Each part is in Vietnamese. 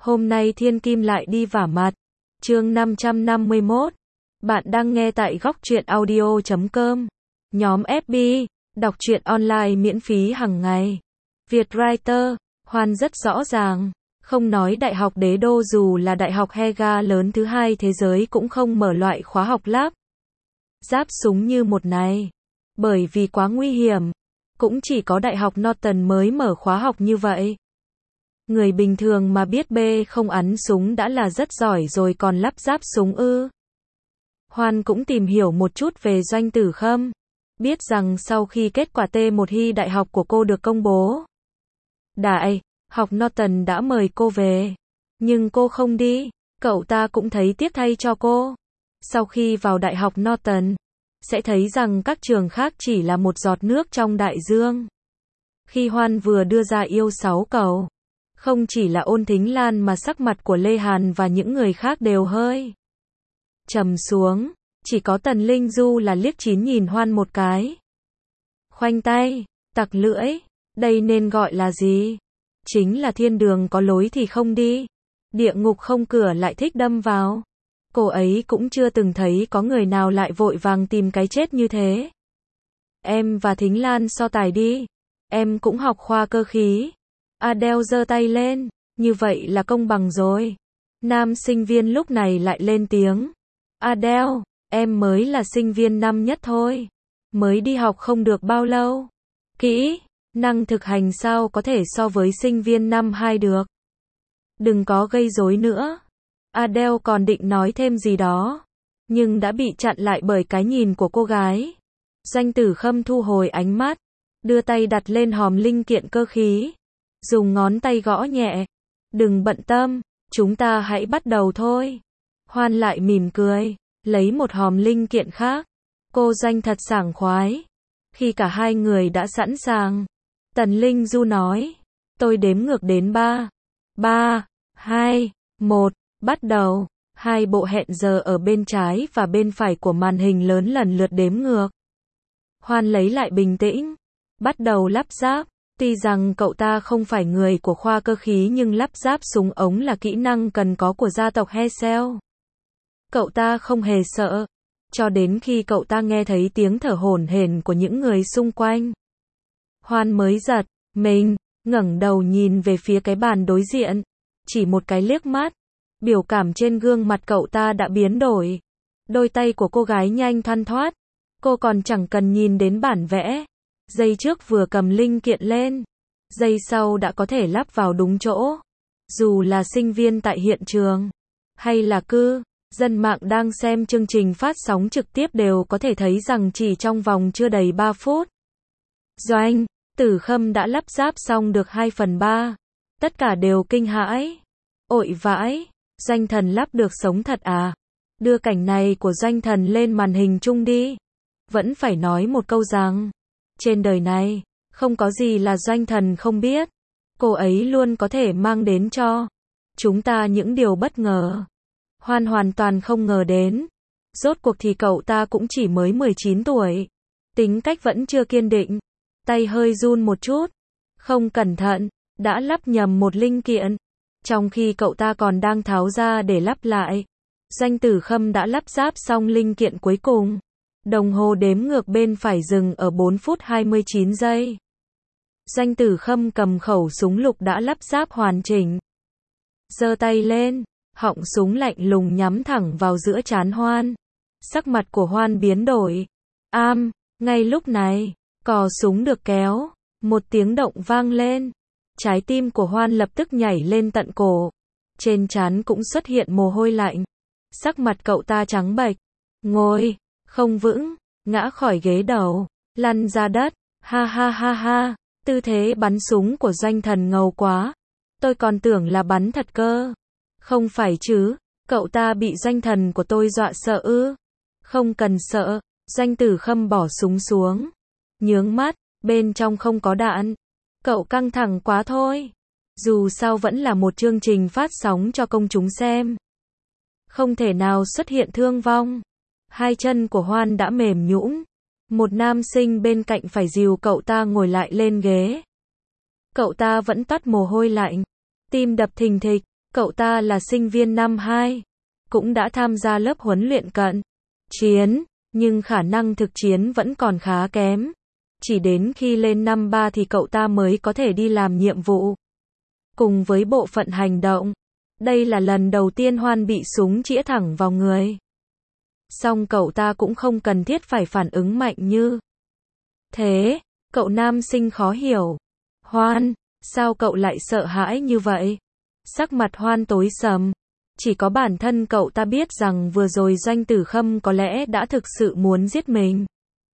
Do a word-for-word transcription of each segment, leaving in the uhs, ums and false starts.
Hôm nay Thiên Kim lại đi vả mặt. Chương năm trăm năm mươi mốt. Bạn đang nghe tại góc truyện audio chấm com. Nhóm ép bê, đọc truyện online miễn phí hàng ngày. Vietwriter, Hoan rất rõ ràng, không nói đại học Đế Đô dù là đại học Hega lớn thứ hai thế giới cũng không mở loại khóa học lắp ráp súng như một này. Bởi vì quá nguy hiểm. Cũng chỉ có đại học Norton mới mở khóa học như vậy. Người bình thường mà biết bê không ắn súng đã là rất giỏi rồi còn lắp ráp súng ư. Hoan cũng tìm hiểu một chút về Doanh Tử Khâm. Biết rằng sau khi kết quả T một hy đại học của cô được công bố, Đại học Norton đã mời cô về. Nhưng cô không đi. Cậu ta cũng thấy tiếc thay cho cô. Sau khi vào đại học Norton, sẽ thấy rằng các trường khác chỉ là một giọt nước trong đại dương. Khi Hoan vừa đưa ra yêu sáu cầu, không chỉ là Ôn Thính Lan mà sắc mặt của Lê Hàn và những người khác đều hơi trầm xuống. Chỉ có Tần Linh Du là liếc chín nhìn Hoan một cái. Khoanh tay, tặc lưỡi, đây nên gọi là gì? Chính là thiên đường có lối thì không đi, địa ngục không cửa lại thích đâm vào. Cô ấy cũng chưa từng thấy có người nào lại vội vàng tìm cái chết như thế. Em và Thính Lan so tài đi. Em cũng học khoa cơ khí. Adele giơ tay lên. Như vậy là công bằng rồi. Nam sinh viên lúc này lại lên tiếng. Adele, em mới là sinh viên năm nhất thôi. Mới đi học không được bao lâu. Kỹ năng thực hành sao có thể so với sinh viên năm hai được. Đừng có gây rối nữa. Adele còn định nói thêm gì đó, nhưng đã bị chặn lại bởi cái nhìn của cô gái. Doanh Tử Khâm thu hồi ánh mắt, đưa tay đặt lên hòm linh kiện cơ khí, dùng ngón tay gõ nhẹ. Đừng bận tâm, chúng ta hãy bắt đầu thôi. Hoan lại mỉm cười, lấy một hòm linh kiện khác. Cô Doanh thật sảng khoái. Khi cả hai người đã sẵn sàng, Tần Linh Du nói, tôi đếm ngược đến ba, ba, hai, một. Bắt đầu. Hai bộ hẹn giờ ở bên trái và bên phải của màn hình lớn lần lượt đếm ngược. Hoan lấy lại bình tĩnh, bắt đầu lắp ráp. Tuy rằng cậu ta không phải người của khoa cơ khí nhưng lắp ráp súng ống là kỹ năng cần có của gia tộc Hesel. Cậu ta không hề sợ, cho đến khi cậu ta nghe thấy tiếng thở hổn hển của những người xung quanh. Hoan mới giật mình, ngẩng đầu nhìn về phía cái bàn đối diện. Chỉ một cái liếc mắt, biểu cảm trên gương mặt cậu ta đã biến đổi. Đôi tay của cô gái nhanh thoăn thoắt. Cô còn chẳng cần nhìn đến bản vẽ. Giây trước vừa cầm linh kiện lên, giây sau đã có thể lắp vào đúng chỗ. Dù là sinh viên tại hiện trường, hay là cư dân mạng đang xem chương trình phát sóng trực tiếp đều có thể thấy rằng chỉ trong vòng chưa đầy ba phút, Doanh Tử Khâm đã lắp ráp xong được hai phần ba. Tất cả đều kinh hãi. Ội vãi! Doanh Thần lắp được sống thật à? Đưa cảnh này của Doanh Thần lên màn hình chung đi. Vẫn phải nói một câu rằng, trên đời này, không có gì là Doanh Thần không biết. Cô ấy luôn có thể mang đến cho chúng ta những điều bất ngờ. Hoan hoàn toàn không ngờ đến. Rốt cuộc thì cậu ta cũng chỉ mới mười chín tuổi. Tính cách vẫn chưa kiên định. Tay hơi run một chút. Không cẩn thận, đã lắp nhầm một linh kiện. Trong khi cậu ta còn đang tháo ra để lắp lại, Doanh Tử Khâm đã lắp ráp xong linh kiện cuối cùng. Đồng hồ đếm ngược bên phải dừng ở bốn phút hai mươi chín giây. Doanh Tử Khâm cầm khẩu súng lục đã lắp ráp hoàn chỉnh. Giơ tay lên, họng súng lạnh lùng nhắm thẳng vào giữa trán Hoan. Sắc mặt của Hoan biến đổi. Am, ngay lúc này, cò súng được kéo, một tiếng động vang lên. Trái tim của Hoan lập tức nhảy lên tận cổ. Trên trán cũng xuất hiện mồ hôi lạnh. Sắc mặt cậu ta trắng bệch. Ngồi, không vững, ngã khỏi ghế đầu, lăn ra đất. Ha ha ha ha, tư thế bắn súng của Doanh Thần ngầu quá. Tôi còn tưởng là bắn thật cơ. Không phải chứ, cậu ta bị Doanh Thần của tôi dọa sợ ư? Không cần sợ. Doanh Tử Khâm bỏ súng xuống. Nhướng mắt, bên trong không có đạn. Cậu căng thẳng quá thôi. Dù sao vẫn là một chương trình phát sóng cho công chúng xem. Không thể nào xuất hiện thương vong. Hai chân của Hoan đã mềm nhũn. Một nam sinh bên cạnh phải dìu cậu ta ngồi lại lên ghế. Cậu ta vẫn toát mồ hôi lạnh. Tim đập thình thịch. Cậu ta là sinh viên năm hai, cũng đã tham gia lớp huấn luyện cận chiến, nhưng khả năng thực chiến vẫn còn khá kém. Chỉ đến khi lên năm ba thì cậu ta mới có thể đi làm nhiệm vụ cùng với bộ phận hành động. Đây là lần đầu tiên Hoan bị súng chĩa thẳng vào người. Song cậu ta cũng không cần thiết phải phản ứng mạnh như thế. Cậu nam sinh khó hiểu. Hoan, sao cậu lại sợ hãi như vậy? Sắc mặt Hoan tối sầm. Chỉ có bản thân cậu ta biết rằng vừa rồi Doanh Tử Khâm có lẽ đã thực sự muốn giết mình.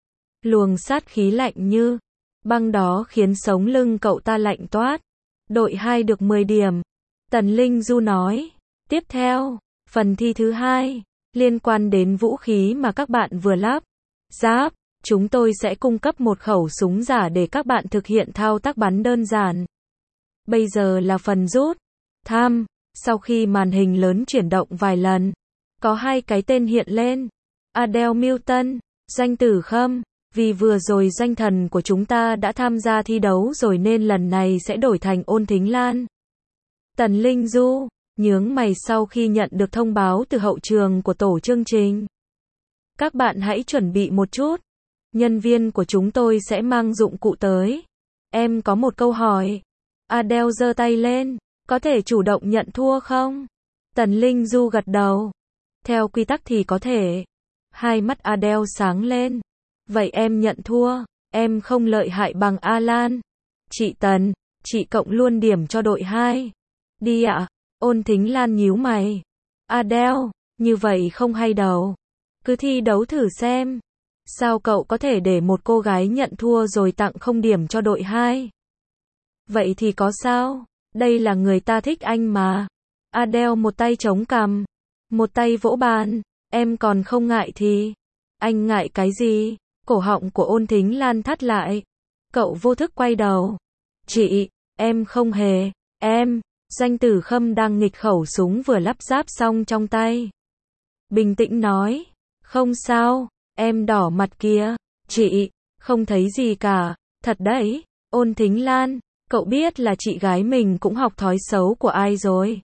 Luồng sát khí lạnh như băng đó khiến sống lưng cậu ta lạnh toát. Đội hai được mười điểm. Tần Linh Du nói. Tiếp theo, phần thi thứ hai, liên quan đến vũ khí mà các bạn vừa lắp ráp. Chúng tôi sẽ cung cấp một khẩu súng giả để các bạn thực hiện thao tác bắn đơn giản. Bây giờ là phần rút thăm. Sau khi màn hình lớn chuyển động vài lần, có hai cái tên hiện lên. Adele Milton, Doanh Tử Khâm. Vì vừa rồi danh thần của chúng ta đã tham gia thi đấu rồi nên lần này sẽ đổi thành Ôn Thính Lan. Tần Linh Du nhướng mày sau khi nhận được thông báo từ hậu trường của tổ chương trình. Các bạn hãy chuẩn bị một chút. Nhân viên của chúng tôi sẽ mang dụng cụ tới. Em có một câu hỏi. Adele giơ tay lên. Có thể chủ động nhận thua không? Tần Linh Du gật đầu. Theo quy tắc thì có thể. Hai mắt Adele sáng lên. Vậy em nhận thua. Em không lợi hại bằng Alan. Chị Tần, chị cộng luôn điểm cho đội hai. Đi ạ. À? Ôn Thính Lan nhíu mày. Adele, như vậy không hay đâu. Cứ thi đấu thử xem. Sao cậu có thể để một cô gái nhận thua rồi tặng không điểm cho đội hai? Vậy thì có sao? Đây là người ta thích anh mà. Adele một tay chống cằm, một tay vỗ bàn. Em còn không ngại thì. Anh ngại cái gì? Cổ họng của Ôn Thính Lan thắt lại. Cậu vô thức quay đầu. Chị, em không hề. Em, Doanh Tử Khâm đang nghịch khẩu súng vừa lắp ráp xong trong tay. Bình tĩnh nói. Không sao, em đỏ mặt kìa. Chị, không thấy gì cả. Thật đấy, Ôn Thính Lan. Cậu biết là chị gái mình cũng học thói xấu của ai rồi.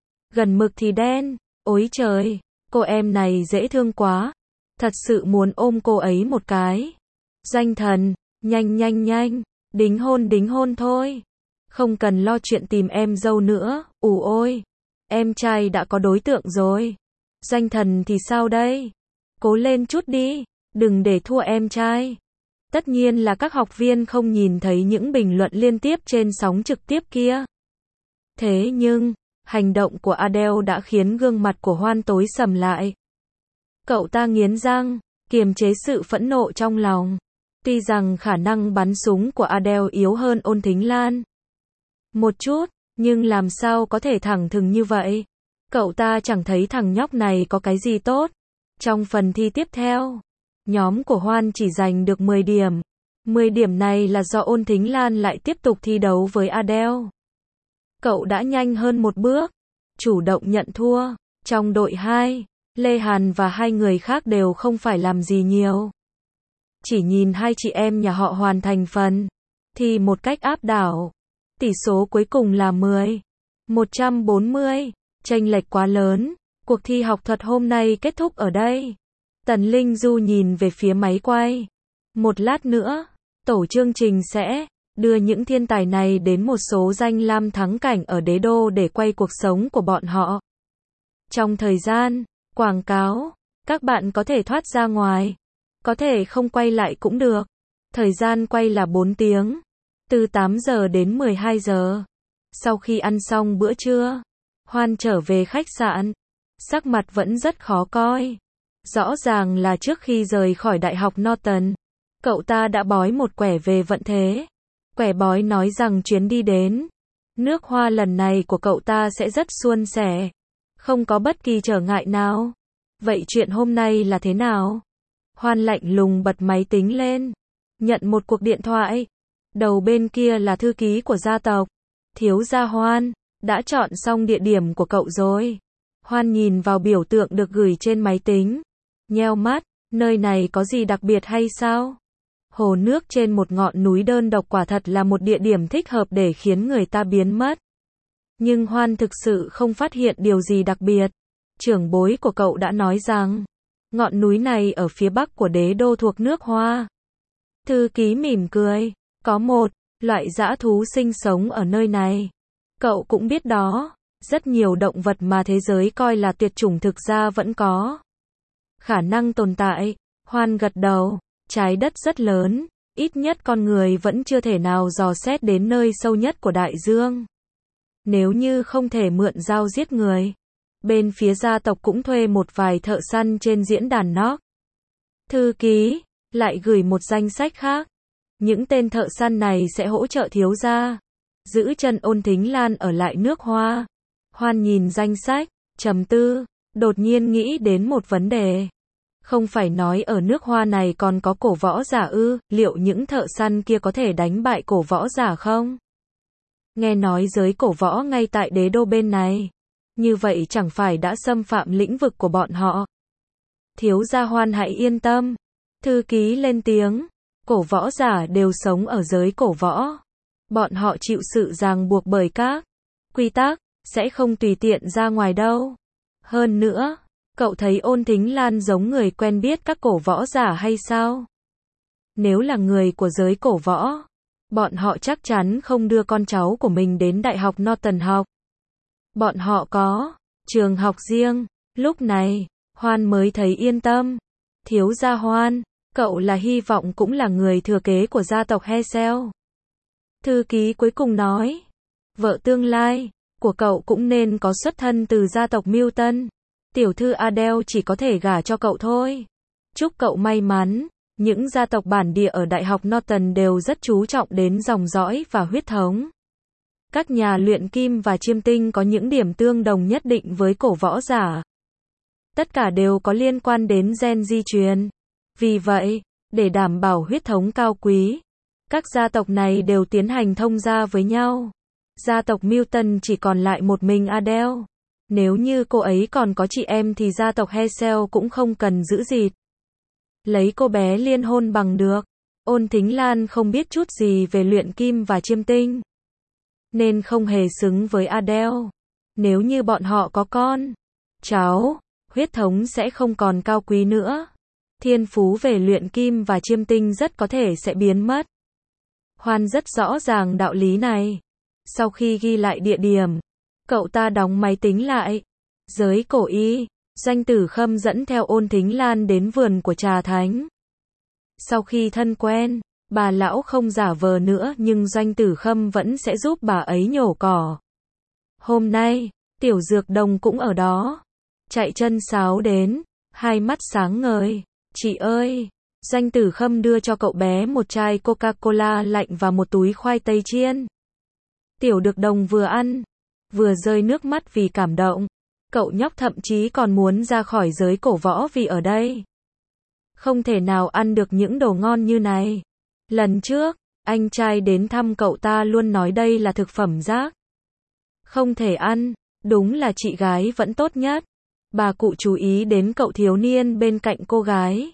Gần mực thì đen. Ôi trời, cô em này dễ thương quá. Thật sự muốn ôm cô ấy một cái. Danh thần, nhanh nhanh nhanh. Đính hôn đính hôn thôi. Không cần lo chuyện tìm em dâu nữa. Ù ôi, em trai đã có đối tượng rồi. Danh thần thì sao đây? Cố lên chút đi. Đừng để thua em trai. Tất nhiên là các học viên không nhìn thấy những bình luận liên tiếp trên sóng trực tiếp kia. Thế nhưng, hành động của Adele đã khiến gương mặt của Hoan tối sầm lại. Cậu ta nghiến răng, kiềm chế sự phẫn nộ trong lòng. Tuy rằng khả năng bắn súng của Adele yếu hơn Ôn Thính Lan một chút, nhưng làm sao có thể thẳng thừng như vậy? Cậu ta chẳng thấy thằng nhóc này có cái gì tốt. Trong phần thi tiếp theo, nhóm của Hoan chỉ giành được mười điểm. mười điểm này là do Ôn Thính Lan lại tiếp tục thi đấu với Adele. Cậu đã nhanh hơn một bước, chủ động nhận thua. Trong đội hai, Lê Hàn và hai người khác đều không phải làm gì nhiều. Chỉ nhìn hai chị em nhà họ hoàn thành phần thì một cách áp đảo. Tỷ số cuối cùng là mười, một trăm bốn mươi, chênh lệch quá lớn. Cuộc thi học thuật hôm nay kết thúc ở đây. Tần Linh Du nhìn về phía máy quay. Một lát nữa, tổ chương trình sẽ đưa những thiên tài này đến một số danh lam thắng cảnh ở đế đô để quay cuộc sống của bọn họ. Trong thời gian quảng cáo, các bạn có thể thoát ra ngoài, có thể không quay lại cũng được. Thời gian quay là bốn tiếng, từ tám giờ đến mười hai giờ. Sau khi ăn xong bữa trưa, Hoan trở về khách sạn. Sắc mặt vẫn rất khó coi. Rõ ràng là trước khi rời khỏi Đại học Norton, cậu ta đã bói một quẻ về vận thế. Quẻ bói nói rằng chuyến đi đến nước Hoa lần này của cậu ta sẽ rất suôn sẻ, không có bất kỳ trở ngại nào. Vậy chuyện hôm nay là thế nào? Hoan lạnh lùng bật máy tính lên, nhận một cuộc điện thoại. Đầu bên kia là thư ký của gia tộc. Thiếu gia Hoan, đã chọn xong địa điểm của cậu rồi. Hoan nhìn vào biểu tượng được gửi trên máy tính. Nheo mắt, nơi này có gì đặc biệt hay sao? Hồ nước trên một ngọn núi đơn độc quả thật là một địa điểm thích hợp để khiến người ta biến mất. Nhưng Hoan thực sự không phát hiện điều gì đặc biệt. Trưởng bối của cậu đã nói rằng, ngọn núi này ở phía bắc của đế đô thuộc nước Hoa. Thư ký mỉm cười, có một loại dã thú sinh sống ở nơi này. Cậu cũng biết đó, rất nhiều động vật mà thế giới coi là tuyệt chủng thực ra vẫn có khả năng tồn tại. Hoan gật đầu, trái đất rất lớn, ít nhất con người vẫn chưa thể nào dò xét đến nơi sâu nhất của đại dương. Nếu như không thể mượn dao giết người, bên phía gia tộc cũng thuê một vài thợ săn trên diễn đàn Nock. Thư ký lại gửi một danh sách khác. Những tên thợ săn này sẽ hỗ trợ thiếu gia giữ chân Ôn Thính Lan ở lại nước Hoa. Hoan nhìn danh sách, trầm tư, đột nhiên nghĩ đến một vấn đề. Không phải nói ở nước Hoa này còn có cổ võ giả ư, liệu những thợ săn kia có thể đánh bại cổ võ giả không? Nghe nói giới cổ võ ngay tại đế đô bên này. Như vậy chẳng phải đã xâm phạm lĩnh vực của bọn họ. Thiếu gia Hoan hãy yên tâm. Thư ký lên tiếng. Cổ võ giả đều sống ở giới cổ võ. Bọn họ chịu sự ràng buộc bởi các quy tắc, sẽ không tùy tiện ra ngoài đâu. Hơn nữa, cậu thấy Ôn Thính Lan giống người quen biết các cổ võ giả hay sao? Nếu là người của giới cổ võ, bọn họ chắc chắn không đưa con cháu của mình đến Đại học Norton học. Bọn họ có trường học riêng. Lúc này, Hoan mới thấy yên tâm. Thiếu gia Hoan, cậu là hy vọng cũng là người thừa kế của gia tộc Hesel. Thư ký cuối cùng nói, vợ tương lai của cậu cũng nên có xuất thân từ gia tộc Milton. Tiểu thư Adele chỉ có thể gả cho cậu thôi. Chúc cậu may mắn. Những gia tộc bản địa ở Đại học Norton đều rất chú trọng đến dòng dõi và huyết thống. Các nhà luyện kim và chiêm tinh có những điểm tương đồng nhất định với cổ võ giả. Tất cả đều có liên quan đến gen di truyền. Vì vậy, để đảm bảo huyết thống cao quý, các gia tộc này đều tiến hành thông gia với nhau. Gia tộc Milton chỉ còn lại một mình Adele. Nếu như cô ấy còn có chị em thì gia tộc Hesel cũng không cần giữ dịt. Lấy cô bé liên hôn bằng được. Ôn Thính Lan không biết chút gì về luyện kim và chiêm tinh, nên không hề xứng với Adele. Nếu như bọn họ có con, cháu, huyết thống sẽ không còn cao quý nữa. Thiên phú về luyện kim và chiêm tinh rất có thể sẽ biến mất. Hoan rất rõ ràng đạo lý này. Sau khi ghi lại địa điểm, cậu ta đóng máy tính lại. Giới cổ y, Doanh Tử Khâm dẫn theo Ôn Thính Lan đến vườn của Trà Thánh. Sau khi thân quen, bà lão không giả vờ nữa nhưng Doanh Tử Khâm vẫn sẽ giúp bà ấy nhổ cỏ. Hôm nay, Tiểu Dược Đồng cũng ở đó. Chạy chân sáo đến, hai mắt sáng ngời. Chị ơi! Doanh Tử Khâm đưa cho cậu bé một chai Coca-Cola lạnh và một túi khoai tây chiên. Tiểu Dược Đồng vừa ăn, vừa rơi nước mắt vì cảm động. Cậu nhóc thậm chí còn muốn ra khỏi giới cổ võ vì ở đây không thể nào ăn được những đồ ngon như này. Lần trước, anh trai đến thăm cậu ta luôn nói đây là thực phẩm rác. Không thể ăn, đúng là chị gái vẫn tốt nhất. Bà cụ chú ý đến cậu thiếu niên bên cạnh cô gái.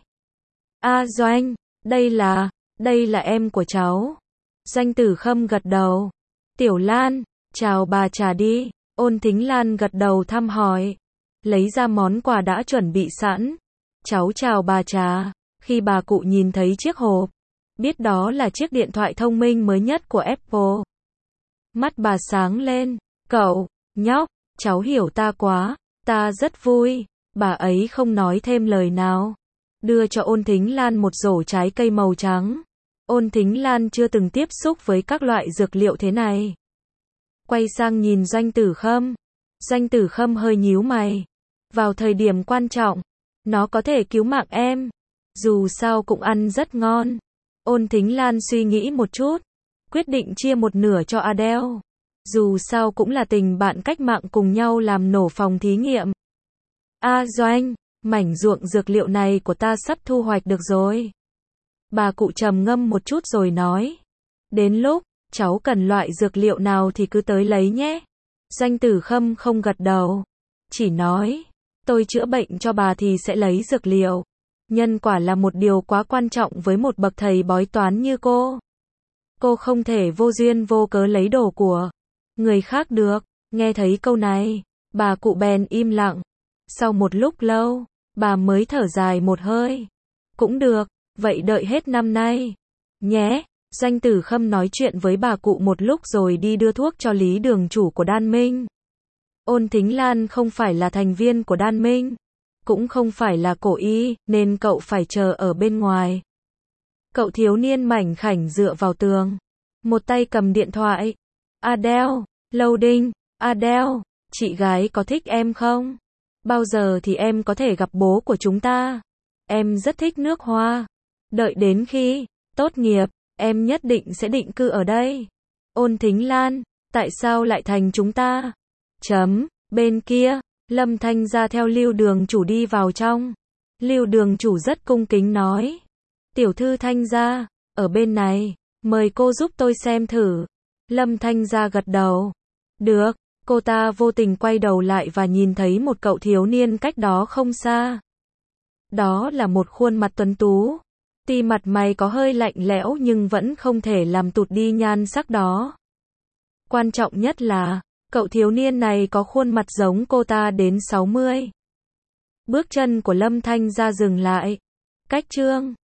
A Doanh, đây là, đây là em của cháu. Doanh Tử Khâm gật đầu. Tiểu Lan, chào bà Trà đi. Ôn Thính Lan gật đầu thăm hỏi. Lấy ra món quà đã chuẩn bị sẵn. Cháu chào bà Trà. Khi bà cụ nhìn thấy chiếc hộp, biết đó là chiếc điện thoại thông minh mới nhất của Apple. Mắt bà sáng lên. Cậu, nhóc, cháu hiểu ta quá. Ta rất vui. Bà ấy không nói thêm lời nào. Đưa cho Ôn Thính Lan một rổ trái cây màu trắng. Ôn Thính Lan chưa từng tiếp xúc với các loại dược liệu thế này. Quay sang nhìn Doanh Tử Khâm. Doanh Tử Khâm hơi nhíu mày. Vào thời điểm quan trọng, nó có thể cứu mạng em. Dù sao cũng ăn rất ngon. Ôn Thính Lan suy nghĩ một chút, quyết định chia một nửa cho Adele. Dù sao cũng là tình bạn cách mạng cùng nhau làm nổ phòng thí nghiệm. A Doanh, mảnh ruộng dược liệu này của ta sắp thu hoạch được rồi. Bà cụ trầm ngâm một chút rồi nói. Đến lúc, cháu cần loại dược liệu nào thì cứ tới lấy nhé. Doanh Tử Khâm không gật đầu. Chỉ nói, tôi chữa bệnh cho bà thì sẽ lấy dược liệu. Nhân quả là một điều quá quan trọng với một bậc thầy bói toán như cô. Cô không thể vô duyên vô cớ lấy đồ của người khác được. Nghe thấy câu này, bà cụ bèn im lặng. Sau một lúc lâu, bà mới thở dài một hơi. Cũng được, vậy đợi hết năm nay. Nhé, Doanh Tử Khâm nói chuyện với bà cụ một lúc rồi đi đưa thuốc cho Lý đường chủ của Đan Minh. Ôn Thính Lan không phải là thành viên của Đan Minh, cũng không phải là cổ y, nên cậu phải chờ ở bên ngoài. Cậu thiếu niên mảnh khảnh dựa vào tường, một tay cầm điện thoại. Adele, loading, Adele, chị gái có thích em không? Bao giờ thì em có thể gặp bố của chúng ta? Em rất thích nước Hoa. Đợi đến khi tốt nghiệp, em nhất định sẽ định cư ở đây. Ôn Thính Lan, tại sao lại thành chúng ta? Chấm, bên kia, Lâm Thanh Gia theo Lưu đường chủ đi vào trong. Lưu đường chủ rất cung kính nói. Tiểu thư Thanh Gia, ở bên này, mời cô giúp tôi xem thử. Lâm Thanh Gia gật đầu. Được, cô ta vô tình quay đầu lại và nhìn thấy một cậu thiếu niên cách đó không xa. Đó là một khuôn mặt tuấn tú. Tuy mặt mày có hơi lạnh lẽo nhưng vẫn không thể làm tụt đi nhan sắc đó. Quan trọng nhất là, cậu thiếu niên này có khuôn mặt giống cô ta đến sáu mươi. Bước chân của Lâm Thanh Gia dừng lại. Cách chương